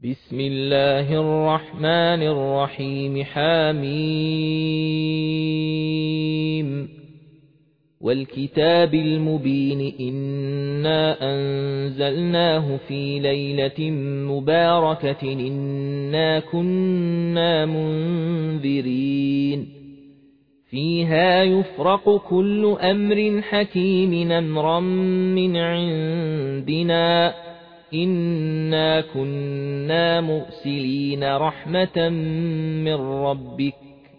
بسم الله الرحمن الرحيم حميم والكتاب المبين إنا أنزلناه في ليلة مباركة إنا كنا منذرين فيها يفرق كل أمر حكيم أمرا من عندنا إنا كنا مرسلين رحمة من ربك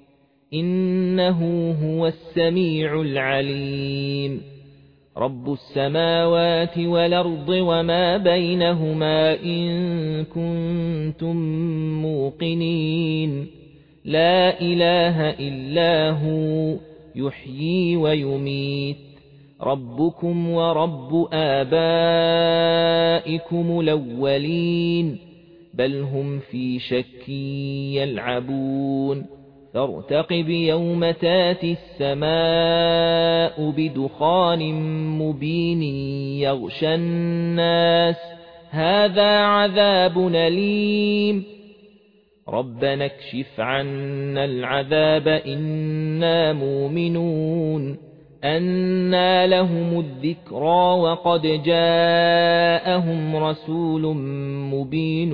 إنه هو السميع العليم رب السماوات والأرض وما بينهما إن كنتم موقنين لا إله إلا هو يحيي ويميت ربكم ورب آبائكم الأولين بل هم في شك يلعبون فارتقب يوم تاتي السماء بدخان مبين يغشى الناس هذا عذاب أليم ربنا اكشف عنا العذاب إنا مؤمنون أنى لهم الذكرى وقد جاءهم رسول مبين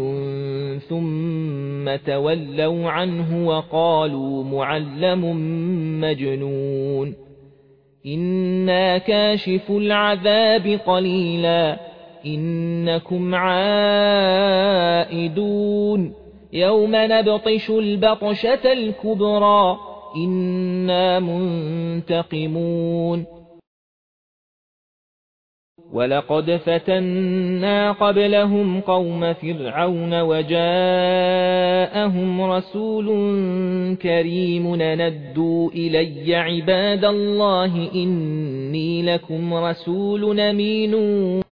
ثم تولوا عنه وقالوا معلم مجنون إنا كاشف العذاب قليلا إنكم عائدون يوم نبطش البطشة الكبرى إنا منتقمون ولقد فتنا قبلهم قوم فرعون وجاءهم رسول كريم ندوا إلي عباد الله إني لكم رسول أمين